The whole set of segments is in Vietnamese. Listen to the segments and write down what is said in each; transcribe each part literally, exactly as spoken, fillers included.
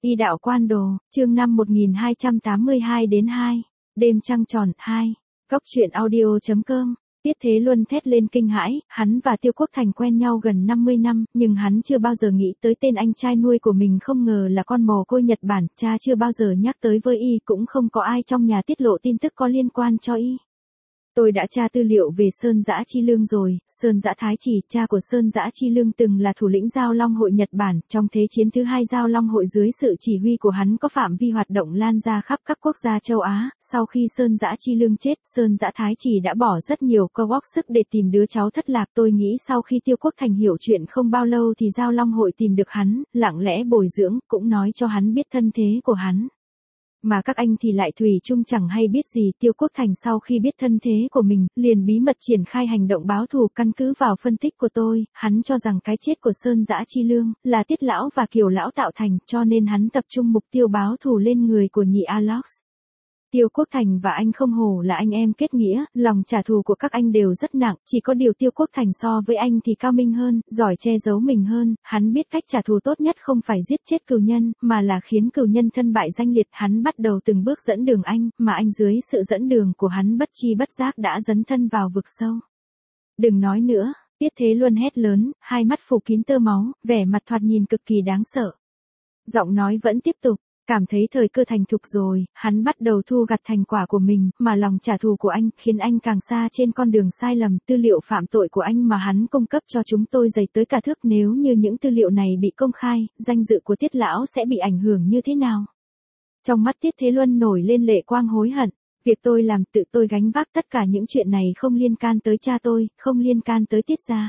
Y đạo quan đồ, chương năm một nghìn hai trăm tám mươi hai đến hai. Đêm trăng tròn, hai. Góc truyện audio.com. Tiết Thế Luân thét lên kinh hãi, hắn và Tiêu Quốc Thành quen nhau gần năm mươi năm, nhưng hắn chưa bao giờ nghĩ tới tên anh trai nuôi của mình không ngờ là con mồ côi Nhật Bản, cha chưa bao giờ nhắc tới với y, cũng không có ai trong nhà tiết lộ tin tức có liên quan cho y. Tôi đã tra tư liệu về Sơn Dã Chi Lương rồi, Sơn Dã Thái Chỉ, cha của Sơn Dã Chi Lương từng là thủ lĩnh Giao Long hội Nhật Bản, trong Thế chiến thứ hai Giao Long hội dưới sự chỉ huy của hắn có phạm vi hoạt động lan ra khắp các quốc gia châu Á, sau khi Sơn Dã Chi Lương chết, Sơn Dã Thái Chỉ đã bỏ rất nhiều cơ góp sức để tìm đứa cháu thất lạc. Tôi nghĩ sau khi Tiêu Quốc Thành hiểu chuyện không bao lâu thì Giao Long hội tìm được hắn, lặng lẽ bồi dưỡng, cũng nói cho hắn biết thân thế của hắn. Mà các anh thì lại thủy chung chẳng hay biết gì. Tiêu Quốc Thành sau khi biết thân thế của mình, liền bí mật triển khai hành động báo thù. Căn cứ vào phân tích của tôi, hắn cho rằng cái chết của Sơn Dã Chi Lương là Tiết lão và Kiều lão tạo thành, cho nên hắn tập trung mục tiêu báo thù lên người của nhị Alox. Tiêu Quốc Thành và anh không hổ là anh em kết nghĩa, lòng trả thù của các anh đều rất nặng, chỉ có điều Tiêu Quốc Thành so với anh thì cao minh hơn, giỏi che giấu mình hơn, hắn biết cách trả thù tốt nhất không phải giết chết cừu nhân, mà là khiến cừu nhân thân bại danh liệt. Hắn bắt đầu từng bước dẫn đường anh, mà anh dưới sự dẫn đường của hắn bất chi bất giác đã dấn thân vào vực sâu. Đừng nói nữa, Tiết Thế Luân hét lớn, hai mắt phủ kín tơ máu, vẻ mặt thoạt nhìn cực kỳ đáng sợ. Giọng nói vẫn tiếp tục. Cảm thấy thời cơ thành thục rồi, hắn bắt đầu thu gặt thành quả của mình, mà lòng trả thù của anh khiến anh càng xa trên con đường sai lầm. Tư liệu phạm tội của anh mà hắn cung cấp cho chúng tôi dày tới cả thước, nếu như những tư liệu này bị công khai, danh dự của Tiết lão sẽ bị ảnh hưởng như thế nào? Trong mắt Tiết Thế Luân nổi lên lệ quang hối hận, việc tôi làm tự tôi gánh vác tất cả những chuyện này không liên can tới cha tôi, không liên can tới Tiết gia.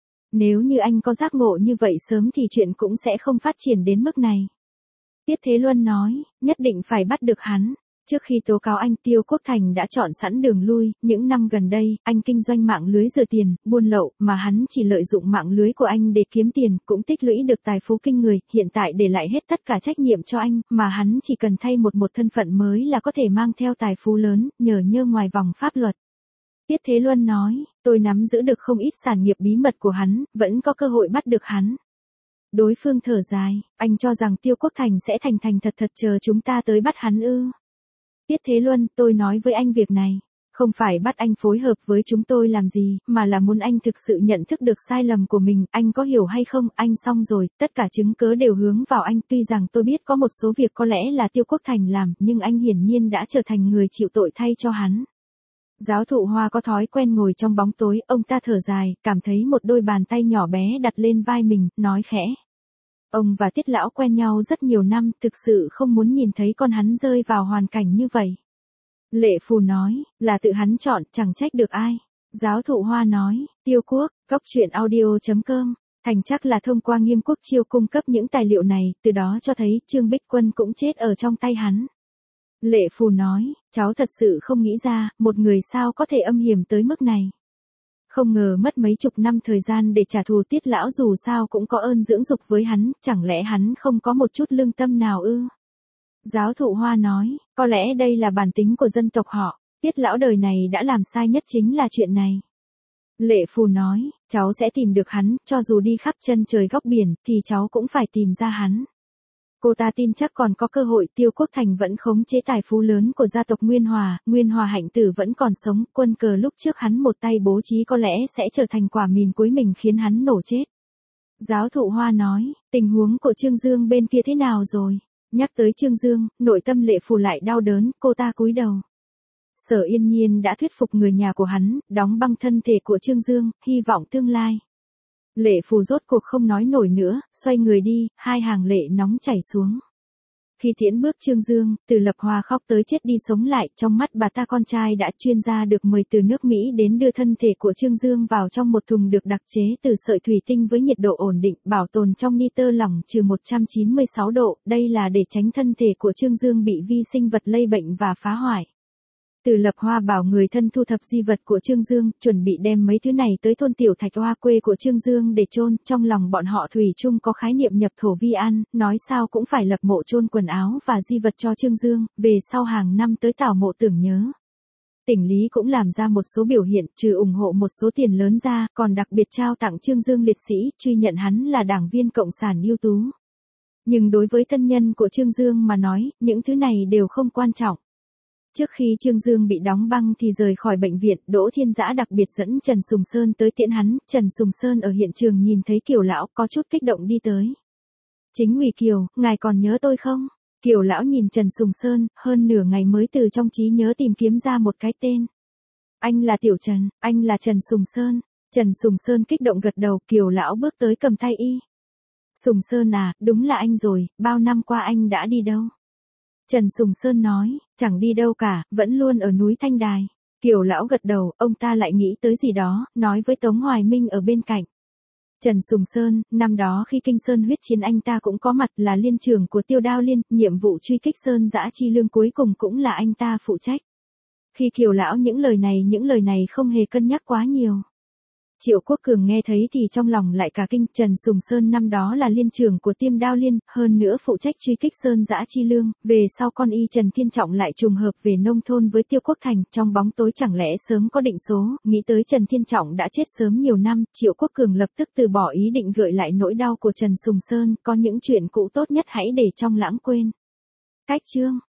Nếu như anh có giác ngộ như vậy sớm thì chuyện cũng sẽ không phát triển đến mức này. Tiết Thế Luân nói, nhất định phải bắt được hắn. Trước khi tố cáo anh, Tiêu Quốc Thành đã chọn sẵn đường lui. Những năm gần đây, anh kinh doanh mạng lưới rửa tiền, buôn lậu, mà hắn chỉ lợi dụng mạng lưới của anh để kiếm tiền, cũng tích lũy được tài phú kinh người. Hiện tại để lại hết tất cả trách nhiệm cho anh, mà hắn chỉ cần thay một một thân phận mới là có thể mang theo tài phú lớn, nhờ nhơ ngoài vòng pháp luật. Tiết Thế Luân nói, tôi nắm giữ được không ít sản nghiệp bí mật của hắn, vẫn có cơ hội bắt được hắn. Đối phương thở dài, anh cho rằng Tiêu Quốc Thành sẽ thành thành thật thật chờ chúng ta tới bắt hắn ư? Tiết Thế Luân, tôi nói với anh việc này, không phải bắt anh phối hợp với chúng tôi làm gì, mà là muốn anh thực sự nhận thức được sai lầm của mình. Anh có hiểu hay không? Anh xong rồi, tất cả chứng cớ đều hướng vào anh. Tuy rằng tôi biết có một số việc có lẽ là Tiêu Quốc Thành làm, nhưng anh hiển nhiên đã trở thành người chịu tội thay cho hắn. Giáo thụ Hoa có thói quen ngồi trong bóng tối, ông ta thở dài, cảm thấy một đôi bàn tay nhỏ bé đặt lên vai mình, nói khẽ. Ông và Tiết lão quen nhau rất nhiều năm, thực sự không muốn nhìn thấy con hắn rơi vào hoàn cảnh như vậy. Lệ Phù nói, là tự hắn chọn, chẳng trách được ai. Giáo thụ Hoa nói, Tiêu Quốc, góc truyện audio.com. Thành chắc là thông qua Nghiêm Quốc Chiêu cung cấp những tài liệu này, từ đó cho thấy Trương Bích Quân cũng chết ở trong tay hắn. Lệ Phù nói, cháu thật sự không nghĩ ra, một người sao có thể âm hiểm tới mức này. Không ngờ mất mấy chục năm thời gian để trả thù. Tiết lão dù sao cũng có ơn dưỡng dục với hắn, chẳng lẽ hắn không có một chút lương tâm nào ư? Giáo thụ Hoa nói, có lẽ đây là bản tính của dân tộc họ, Tiết lão đời này đã làm sai nhất chính là chuyện này. Lệ Phù nói, cháu sẽ tìm được hắn, cho dù đi khắp chân trời góc biển, thì cháu cũng phải tìm ra hắn. Cô ta tin chắc còn có cơ hội. Tiêu Quốc Thành vẫn khống chế tài phú lớn của gia tộc Nguyên Hòa, Nguyên Hòa Hạnh Tử vẫn còn sống, quân cờ lúc trước hắn một tay bố trí có lẽ sẽ trở thành quả mìn cuối mình khiến hắn nổ chết. Giáo thụ Hoa nói, tình huống của Trương Dương bên kia thế nào rồi? Nhắc tới Trương Dương, nội tâm Lệ Phù lại đau đớn, cô ta cúi đầu. Sở Yên Nhiên đã thuyết phục người nhà của hắn, đóng băng thân thể của Trương Dương, hy vọng tương lai. Lệ Phù rốt cuộc không nói nổi nữa, xoay người đi, hai hàng lệ nóng chảy xuống. Khi tiễn bước Trương Dương, Từ Lập Hòa khóc tới chết đi sống lại, trong mắt bà ta con trai đã chuyên gia được mời từ nước Mỹ đến đưa thân thể của Trương Dương vào trong một thùng được đặc chế từ sợi thủy tinh với nhiệt độ ổn định, bảo tồn trong nitơ lỏng trừ một trăm chín mươi sáu độ, đây là để tránh thân thể của Trương Dương bị vi sinh vật lây bệnh và phá hoại. Từ Lập Hoa bảo người thân thu thập di vật của Trương Dương, chuẩn bị đem mấy thứ này tới thôn Tiểu Thạch Hoa quê của Trương Dương để chôn. Trong lòng bọn họ thủy chung có khái niệm nhập thổ vi an, nói sao cũng phải lập mộ chôn quần áo và di vật cho Trương Dương, về sau hàng năm tới tảo mộ tưởng nhớ. Tỉnh Lý cũng làm ra một số biểu hiện, trừ ủng hộ một số tiền lớn ra, còn đặc biệt trao tặng Trương Dương liệt sĩ, truy nhận hắn là đảng viên cộng sản ưu tú. Nhưng đối với thân nhân của Trương Dương mà nói, những thứ này đều không quan trọng. Trước khi Trương Dương bị đóng băng thì rời khỏi bệnh viện, Đỗ Thiên Dã đặc biệt dẫn Trần Sùng Sơn tới tiễn hắn, Trần Sùng Sơn ở hiện trường nhìn thấy Kiều lão có chút kích động đi tới. Chính ủy Kiều, ngài còn nhớ tôi không? Kiều lão nhìn Trần Sùng Sơn, hơn nửa ngày mới từ trong trí nhớ tìm kiếm ra một cái tên. Anh là Tiểu Trần, anh là Trần Sùng Sơn. Trần Sùng Sơn kích động gật đầu, Kiều lão bước tới cầm tay y. Sùng Sơn à, đúng là anh rồi, bao năm qua anh đã đi đâu? Trần Sùng Sơn nói, chẳng đi đâu cả, vẫn luôn ở núi Thanh Đài. Kiều lão gật đầu, ông ta lại nghĩ tới gì đó, nói với Tống Hoài Minh ở bên cạnh. Trần Sùng Sơn, năm đó khi Kinh Sơn huyết chiến anh ta cũng có mặt, là liên trưởng của Tiêu Đao Liên, nhiệm vụ truy kích Sơn Dã Chi Lương cuối cùng cũng là anh ta phụ trách. Khi Kiều lão những lời này những lời này không hề cân nhắc quá nhiều. Triệu Quốc Cường nghe thấy thì trong lòng lại cả kinh, Trần Sùng Sơn năm đó là liên trưởng của Tiêm Đao Liên, hơn nữa phụ trách truy kích Sơn Dã Chi Lương, về sau con y Trần Thiên Trọng lại trùng hợp về nông thôn với Tiêu Quốc Thành, trong bóng tối chẳng lẽ sớm có định số, nghĩ tới Trần Thiên Trọng đã chết sớm nhiều năm, Triệu Quốc Cường lập tức từ bỏ ý định gợi lại nỗi đau của Trần Sùng Sơn, có những chuyện cũ tốt nhất hãy để trong lãng quên. Cách chương